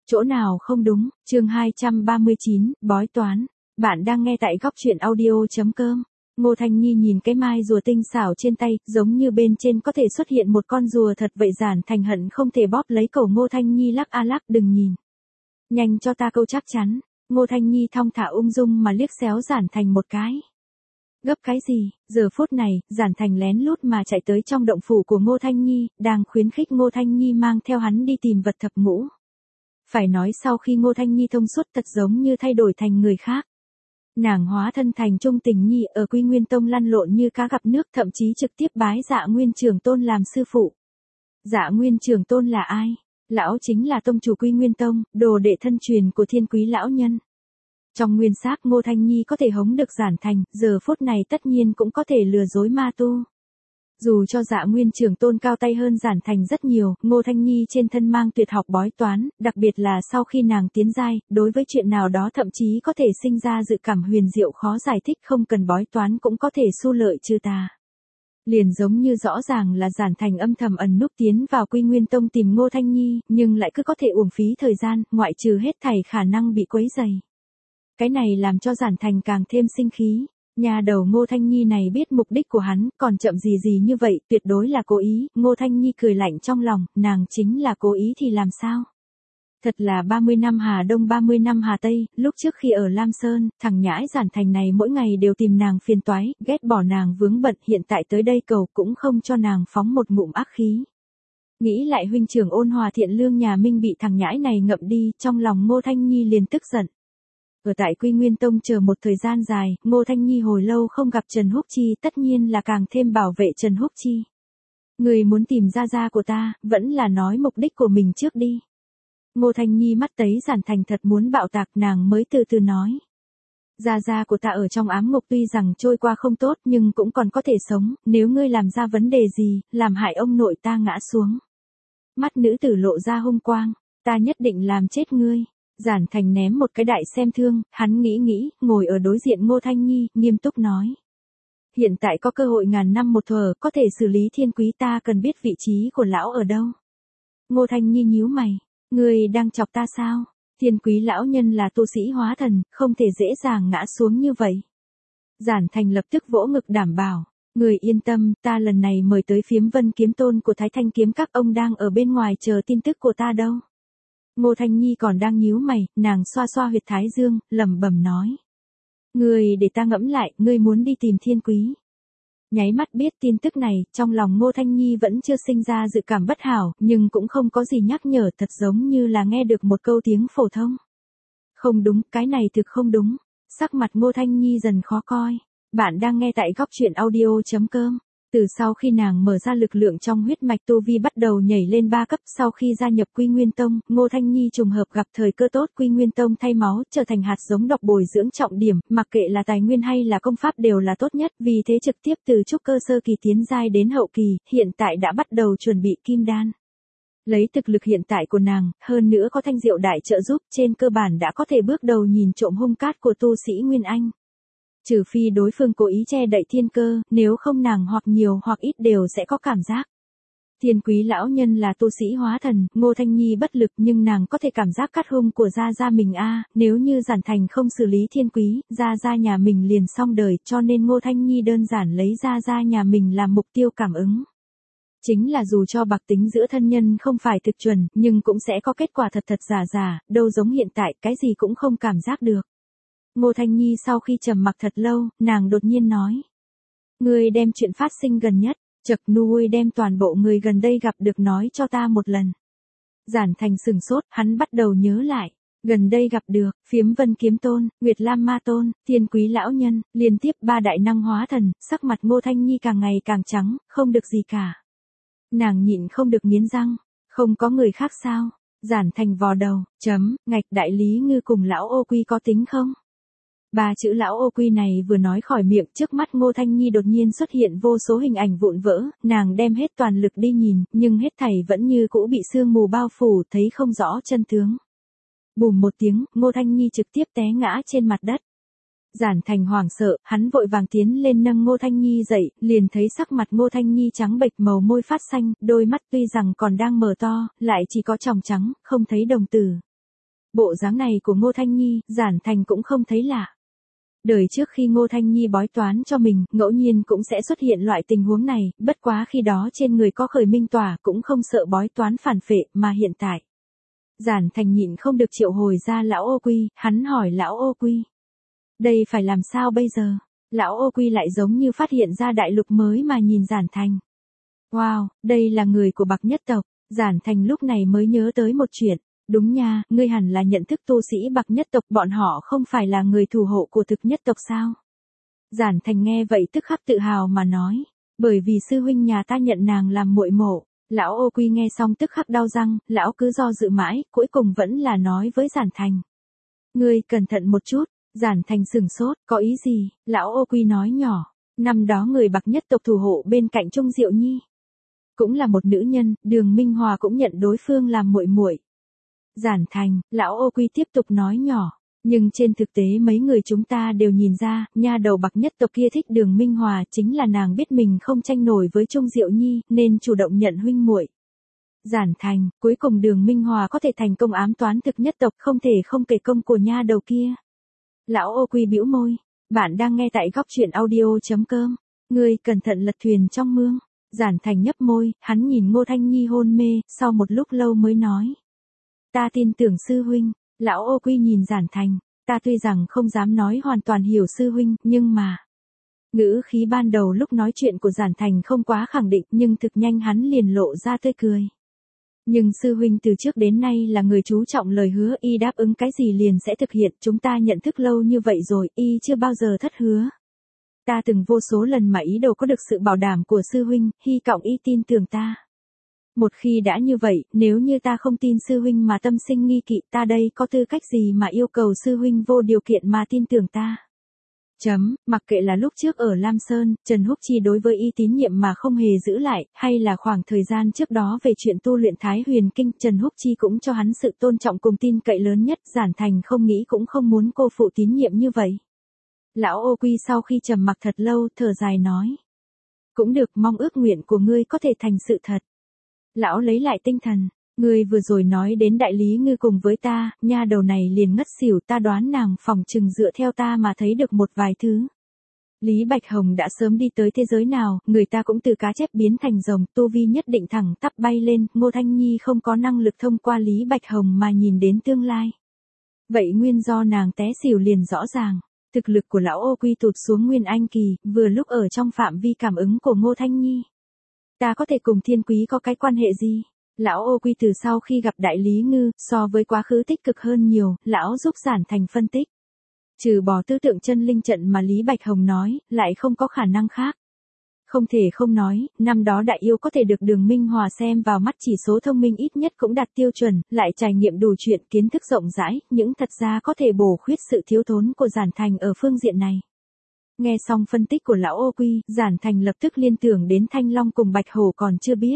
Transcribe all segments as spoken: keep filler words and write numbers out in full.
Chỗ nào không đúng, chương hai trăm ba mươi chín, bói toán. Bạn đang nghe tại góc truyện audio.com. Ngô Thanh Nhi nhìn cái mai rùa tinh xảo trên tay, giống như bên trên có thể xuất hiện một con rùa thật vậy. Giản Thành hận không thể bóp lấy cổ Ngô Thanh Nhi lắc a lắc, đừng nhìn. Nhanh cho ta câu chắc chắn. Ngô Thanh Nhi thong thả ung dung mà liếc xéo Giản Thành một cái. Gấp cái gì, giờ phút này, Giản Thành lén lút mà chạy tới trong động phủ của Ngô Thanh Nhi, đang khuyến khích Ngô Thanh Nhi mang theo hắn đi tìm vật thập ngũ. Phải nói sau khi Ngô Thanh Nhi thông suốt thật giống như thay đổi thành người khác. Nàng hóa thân thành Trung Tình Nhi ở Quy Nguyên Tông lăn lộn như cá gặp nước, thậm chí trực tiếp bái Dạ Nguyên Trưởng Tôn làm sư phụ. Dạ Nguyên Trưởng Tôn là ai? Lão chính là tông chủ Quy Nguyên Tông, đồ đệ thân truyền của Thiên Quý lão nhân. Trong nguyên xác Ngô Thanh Nhi có thể hống được Giản Thành, giờ phút này tất nhiên cũng có thể lừa dối ma tu. Dù cho Dạ Nguyên Trưởng Tôn cao tay hơn Giản Thành rất nhiều, Ngô Thanh Nhi trên thân mang tuyệt học bói toán, đặc biệt là sau khi nàng tiến giai, đối với chuyện nào đó thậm chí có thể sinh ra dự cảm huyền diệu khó giải thích, không cần bói toán cũng có thể xu lợi trừ tà. Liền giống như rõ ràng là Giản Thành âm thầm ẩn núp tiến vào Quy Nguyên Tông tìm Ngô Thanh Nhi, nhưng lại cứ có thể uổng phí thời gian, ngoại trừ hết thảy khả năng bị quấy rầy. Cái này làm cho Giản Thành càng thêm sinh khí. Nhà đầu Ngô Thanh Nhi này biết mục đích của hắn, còn chậm gì gì như vậy, tuyệt đối là cố ý. Ngô Thanh Nhi cười lạnh trong lòng, nàng chính là cố ý thì làm sao? Thật là ba mươi năm Hà Đông ba mươi năm Hà Tây, lúc trước khi ở Lam Sơn, thằng nhãi Giản Thành này mỗi ngày đều tìm nàng phiền toái, ghét bỏ nàng vướng bận, hiện tại tới đây cầu cũng không cho nàng phóng một ngụm ác khí. Nghĩ lại huynh trưởng ôn hòa thiện lương nhà Minh bị thằng nhãi này ngậm đi, trong lòng Ngô Thanh Nhi liền tức giận. Ở tại Quy Nguyên Tông chờ một thời gian dài, Ngô Thanh Nhi hồi lâu không gặp Trần Húc Chi, tất nhiên là càng thêm bảo vệ Trần Húc Chi. Người muốn tìm gia gia của ta, vẫn là nói mục đích của mình trước đi. Ngô Thanh Nhi mắt thấy Giản Thành thật muốn bạo tạc, nàng mới từ từ nói. Gia gia của ta ở trong ám ngục tuy rằng trôi qua không tốt nhưng cũng còn có thể sống, nếu ngươi làm ra vấn đề gì, làm hại ông nội ta ngã xuống. Mắt nữ tử lộ ra hung quang, ta nhất định làm chết ngươi. Giản Thành ném một cái đại xem thương, hắn nghĩ nghĩ, ngồi ở đối diện Ngô Thanh Nhi, nghiêm túc nói. Hiện tại có cơ hội ngàn năm một thuở, có thể xử lý Thiên Quý, ta cần biết vị trí của lão ở đâu. Ngô Thanh Nhi nhíu mày, ngươi đang chọc ta sao? Thiên Quý lão nhân là tu sĩ hóa thần, không thể dễ dàng ngã xuống như vậy. Giản Thành lập tức vỗ ngực đảm bảo, người yên tâm, ta lần này mời tới phiếm Vân Kiếm Tôn của Thái Thanh Kiếm các ông đang ở bên ngoài chờ tin tức của ta đâu. Ngô Thanh Nhi còn đang nhíu mày, nàng xoa xoa huyệt thái dương, lẩm bẩm nói. Ngươi để ta ngẫm lại, ngươi muốn đi tìm Thiên Quý. Nháy mắt biết tin tức này, trong lòng Ngô Thanh Nhi vẫn chưa sinh ra dự cảm bất hảo, nhưng cũng không có gì nhắc nhở, thật giống như là nghe được một câu tiếng phổ thông. Không đúng, cái này thực không đúng. Sắc mặt Ngô Thanh Nhi dần khó coi. Bạn đang nghe tại góc truyện audio.com. Từ sau khi nàng mở ra lực lượng trong huyết mạch tu vi bắt đầu nhảy lên ba cấp, sau khi gia nhập Quy Nguyên Tông, Ngô Thanh Nhi trùng hợp gặp thời cơ tốt, Quy Nguyên Tông thay máu, trở thành hạt giống độc bồi dưỡng trọng điểm, mặc kệ là tài nguyên hay là công pháp đều là tốt nhất, vì thế trực tiếp từ trúc cơ sơ kỳ tiến giai đến hậu kỳ, hiện tại đã bắt đầu chuẩn bị kim đan. Lấy thực lực hiện tại của nàng, hơn nữa có Thanh Diệu đại trợ giúp, trên cơ bản đã có thể bước đầu nhìn trộm hung cát của tu sĩ Nguyên Anh. Trừ phi đối phương cố ý che đậy thiên cơ, nếu không nàng hoặc nhiều hoặc ít đều sẽ có cảm giác. Thiên Quý lão nhân là tu sĩ hóa thần, Ngô Thanh Nhi bất lực nhưng nàng có thể cảm giác cát hung của gia gia mình a, à, nếu như Giản Thành không xử lý Thiên Quý, gia gia nhà mình liền xong đời, cho nên Ngô Thanh Nhi đơn giản lấy gia gia nhà mình làm mục tiêu cảm ứng. Chính là dù cho bạc tính giữa thân nhân không phải thực chuẩn, nhưng cũng sẽ có kết quả thật thật giả giả, đâu giống hiện tại, cái gì cũng không cảm giác được. Ngô Thanh Nhi sau khi trầm mặc thật lâu, nàng đột nhiên nói. Ngươi đem chuyện phát sinh gần nhất, chật nuôi đem toàn bộ người gần đây gặp được nói cho ta một lần. Giản Thành sừng sốt, hắn bắt đầu nhớ lại. Gần đây gặp được, phiếm Vân Kiếm Tôn, Nguyệt Lam Ma Tôn, Thiên Quý lão nhân, liên tiếp ba đại năng hóa thần, sắc mặt Ngô Thanh Nhi càng ngày càng trắng, không được gì cả. Nàng nhịn không được nghiến răng, không có người khác sao? Giản Thành vò đầu, chấm, ngạch đại lý ngư cùng lão ô quy có tính không? Ba chữ lão ô quy này vừa nói khỏi miệng, trước mắt Ngô Thanh Nhi đột nhiên xuất hiện vô số hình ảnh vụn vỡ, nàng đem hết toàn lực đi nhìn, nhưng hết thảy vẫn như cũ bị sương mù bao phủ, thấy không rõ chân tướng. Bùm một tiếng, Ngô Thanh Nhi trực tiếp té ngã trên mặt đất. Giản Thành hoảng sợ, hắn vội vàng tiến lên nâng Ngô Thanh Nhi dậy, liền thấy sắc mặt Ngô Thanh Nhi trắng bệch, màu môi phát xanh, đôi mắt tuy rằng còn đang mở to, lại chỉ có tròng trắng, không thấy đồng tử. Bộ dáng này của Ngô Thanh Nhi, Giản Thành cũng không thấy lạ. Đời trước khi Ngô Thanh Nhi bói toán cho mình, ngẫu nhiên cũng sẽ xuất hiện loại tình huống này, bất quá khi đó trên người có khởi minh tỏa cũng không sợ bói toán phản phệ, mà hiện tại. Giản Thành nhịn không được triệu hồi ra lão Ô Quy, hắn hỏi lão Ô Quy. Đây phải làm sao bây giờ? Lão Ô Quy lại giống như phát hiện ra đại lục mới mà nhìn Giản Thành. Wow, đây là người của Bạc nhất tộc. Giản Thành lúc này mới nhớ tới một chuyện. Đúng nha, ngươi hẳn là nhận thức tu sĩ Bạc nhất tộc, bọn họ không phải là người thủ hộ của thực nhất tộc sao? Giản Thành nghe vậy tức khắc tự hào mà nói. Bởi vì sư huynh nhà ta nhận nàng làm muội mộ. Lão Ô Quy nghe xong tức khắc đau răng, lão cứ do dự mãi, cuối cùng vẫn là nói với Giản Thành. Ngươi cẩn thận một chút. Giản Thành sừng sốt, có ý gì? Lão Ô Quy nói nhỏ. Năm đó người Bạc nhất tộc thủ hộ bên cạnh Trung Diệu Nhi. Cũng là một nữ nhân, Đường Minh Hòa cũng nhận đối phương làm muội muội. Giản Thành, lão Ô Quy tiếp tục nói nhỏ. Nhưng trên thực tế mấy người chúng ta đều nhìn ra, nha đầu Bạc nhất tộc kia thích Đường Minh Hòa, chính là nàng biết mình không tranh nổi với Trung Diệu Nhi, nên chủ động nhận huynh muội. Giản Thành, cuối cùng Đường Minh Hòa có thể thành công ám toán thực nhất tộc, không thể không kể công của nha đầu kia. Lão Ô Quy bĩu môi. Bạn đang nghe tại góc truyện audio.com. Ngươi cẩn thận lật thuyền trong mương. Giản Thành nhấp môi, hắn nhìn Ngô Thanh Nhi hôn mê, sau một lúc lâu mới nói. Ta tin tưởng sư huynh. Lão Ô Quy nhìn Giản Thành. Ta tuy rằng không dám nói hoàn toàn hiểu sư huynh, nhưng mà. Ngữ khí ban đầu lúc nói chuyện của Giản Thành không quá khẳng định, nhưng thực nhanh hắn liền lộ ra tươi cười. Nhưng sư huynh từ trước đến nay là người chú trọng lời hứa, y đáp ứng cái gì liền sẽ thực hiện, chúng ta nhận thức lâu như vậy rồi, y chưa bao giờ thất hứa. Ta từng vô số lần mà ý đồ có được sự bảo đảm của sư huynh, hy vọng y tin tưởng ta. Một khi đã như vậy, nếu như ta không tin sư huynh mà tâm sinh nghi kỵ, ta đây có tư cách gì mà yêu cầu sư huynh vô điều kiện mà tin tưởng ta. Chấm, mặc kệ là lúc trước ở Lam Sơn, Trần Húc Chi đối với y tín nhiệm mà không hề giữ lại, hay là khoảng thời gian trước đó về chuyện tu luyện Thái Huyền Kinh, Trần Húc Chi cũng cho hắn sự tôn trọng cùng tin cậy lớn nhất, Giản Thành không nghĩ cũng không muốn cô phụ tín nhiệm như vậy. Lão Ô Quy sau khi trầm mặc thật lâu, thở dài nói. Cũng được, mong ước nguyện của ngươi có thể thành sự thật. Lão lấy lại tinh thần. Ngươi vừa rồi nói đến đại lý ngư cùng với ta, nha đầu này liền ngất xỉu, ta đoán nàng phòng trừng dựa theo ta mà thấy được một vài thứ. Lý Bạch Hồng đã sớm đi tới thế giới nào, người ta cũng từ cá chép biến thành rồng, tu vi nhất định thẳng tắp bay lên, Ngô Thanh Nhi không có năng lực thông qua Lý Bạch Hồng mà nhìn đến tương lai. Vậy nguyên do nàng té xỉu liền rõ ràng, thực lực của lão Ô Quy tụt xuống nguyên anh kỳ, vừa lúc ở trong phạm vi cảm ứng của Ngô Thanh Nhi. Ta có thể cùng Thiên Quý có cái quan hệ gì? Lão Ô Quy từ sau khi gặp Đại Lý Ngư, so với quá khứ tích cực hơn nhiều, lão giúp Giản Thành phân tích. Trừ bỏ tư tượng chân linh trận mà Lý Bạch Hồng nói, lại không có khả năng khác. Không thể không nói, năm đó đại yêu có thể được Đường Minh Hòa xem vào mắt, chỉ số thông minh ít nhất cũng đạt tiêu chuẩn, lại trải nghiệm đủ chuyện, kiến thức rộng rãi, những thật ra có thể bổ khuyết sự thiếu thốn của Giản Thành ở phương diện này. Nghe xong phân tích của lão Ô Quy, Giản Thành lập tức liên tưởng đến Thanh Long cùng Bạch Hổ còn chưa biết.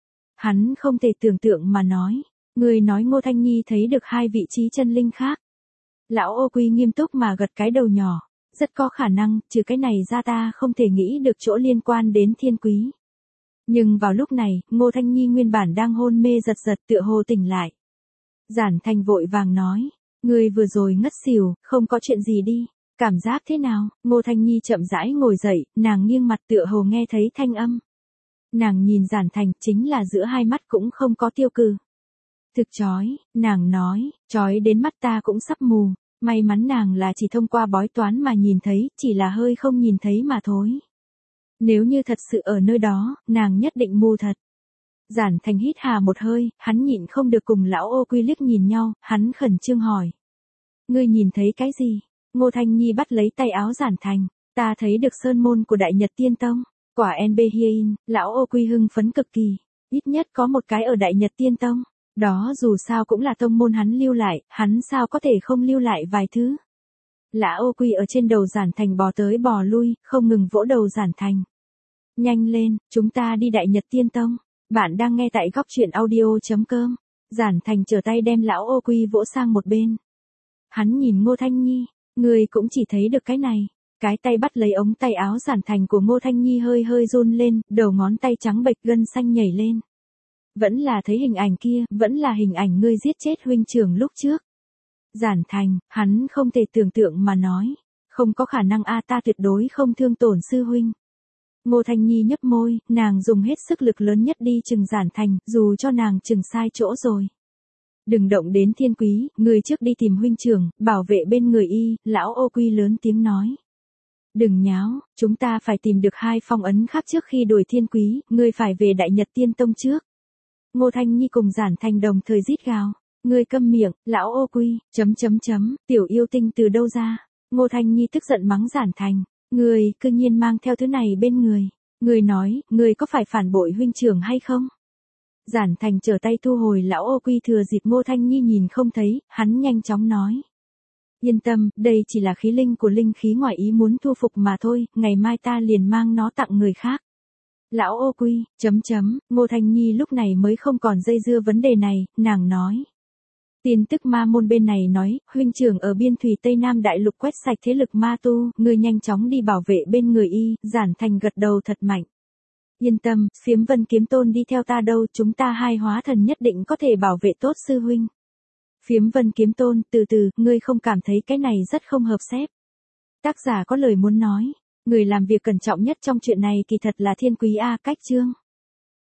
Hắn không thể tưởng tượng mà nói, người nói Ngô Thanh Nhi thấy được hai vị trí chân linh khác. Lão Ô Quy nghiêm túc mà gật cái đầu nhỏ, rất có khả năng, trừ cái này ra ta không thể nghĩ được chỗ liên quan đến Thiên Quý. Nhưng vào lúc này, Ngô Thanh Nhi nguyên bản đang hôn mê giật giật tựa hồ tỉnh lại. Giản Thành vội vàng nói, người vừa rồi ngất xỉu, không có chuyện gì đi, cảm giác thế nào? Ngô Thanh Nhi chậm rãi ngồi dậy, nàng nghiêng mặt tựa hồ nghe thấy thanh âm. Nàng nhìn Giản Thành, chính là giữa hai mắt cũng không có tiêu cự. Thực chói, nàng nói, chói đến mắt ta cũng sắp mù, may mắn nàng là chỉ thông qua bói toán mà nhìn thấy, chỉ là hơi không nhìn thấy mà thôi. Nếu như thật sự ở nơi đó, nàng nhất định mù thật. Giản Thành hít hà một hơi, hắn nhịn không được cùng lão Ô Quy liếc nhìn nhau, hắn khẩn trương hỏi. Ngươi nhìn thấy cái gì? Ngô Thanh Nhi bắt lấy tay áo Giản Thành, ta thấy được sơn môn của Đại Nhật Tiên Tông. Quả en bê Hien, lão Ô Quy hưng phấn cực kỳ, ít nhất có một cái ở Đại Nhật Tiên Tông, đó dù sao cũng là tông môn hắn lưu lại, hắn sao có thể không lưu lại vài thứ. Lão Ô Quy ở trên đầu Giản Thành bò tới bò lui, không ngừng vỗ đầu Giản Thành. Nhanh lên, chúng ta đi Đại Nhật Tiên Tông, bạn đang nghe tại góc truyện audio.com, Giản Thành trở tay đem lão Ô Quy vỗ sang một bên. Hắn nhìn Ngô Thanh Nhi, người cũng chỉ thấy được cái này. Cái tay bắt lấy ống tay áo Giản Thành của Ngô Thanh Nhi hơi hơi run lên, đầu ngón tay trắng bệch gân xanh nhảy lên. Vẫn là thấy hình ảnh kia, vẫn là hình ảnh ngươi giết chết huynh trưởng lúc trước. Giản Thành, hắn không thể tưởng tượng mà nói. Không có khả năng a ta tuyệt đối không thương tổn sư huynh. Ngô Thanh Nhi nhấp môi, nàng dùng hết sức lực lớn nhất đi chừng Giản Thành, dù cho nàng chừng sai chỗ rồi. Đừng động đến Thiên Quý, người trước đi tìm huynh trưởng, bảo vệ bên người y, lão Ô Quy lớn tiếng nói. Đừng nháo, chúng ta phải tìm được hai phong ấn khác trước khi đuổi Thiên Quý, ngươi phải về Đại Nhật Tiên Tông trước. Ngô Thanh Nhi cùng Giản Thành đồng thời rít gào. Ngươi câm miệng, lão Ô Quy, chấm chấm chấm, tiểu yêu tinh từ đâu ra? Ngô Thanh Nhi tức giận mắng Giản Thành. Ngươi, cư nhiên mang theo thứ này bên người. Ngươi nói, ngươi có phải phản bội huynh trưởng hay không? Giản Thành trở tay thu hồi lão Ô Quy thừa dịp Ngô Thanh Nhi nhìn không thấy, hắn nhanh chóng nói. Yên tâm, đây chỉ là khí linh của linh khí ngoại ý muốn thu phục mà thôi, ngày mai ta liền mang nó tặng người khác. Lão Ô Quy, chấm chấm, Ngô Thanh Nhi lúc này mới không còn dây dưa vấn đề này, nàng nói. Tin tức ma môn bên này nói, huynh trưởng ở biên thủy Tây Nam Đại Lục quét sạch thế lực ma tu, ngươi nhanh chóng đi bảo vệ bên người y, Giản Thành gật đầu thật mạnh. Yên tâm, Phiếm Vân Kiếm Tôn đi theo ta đâu, chúng ta hai hóa thần nhất định có thể bảo vệ tốt sư huynh. Phiếm Vân Kiếm Tôn, từ từ, ngươi không cảm thấy cái này rất không hợp xếp. Tác giả có lời muốn nói, người làm việc cẩn trọng nhất trong chuyện này kỳ thật là Thiên Quý A Cách Trương.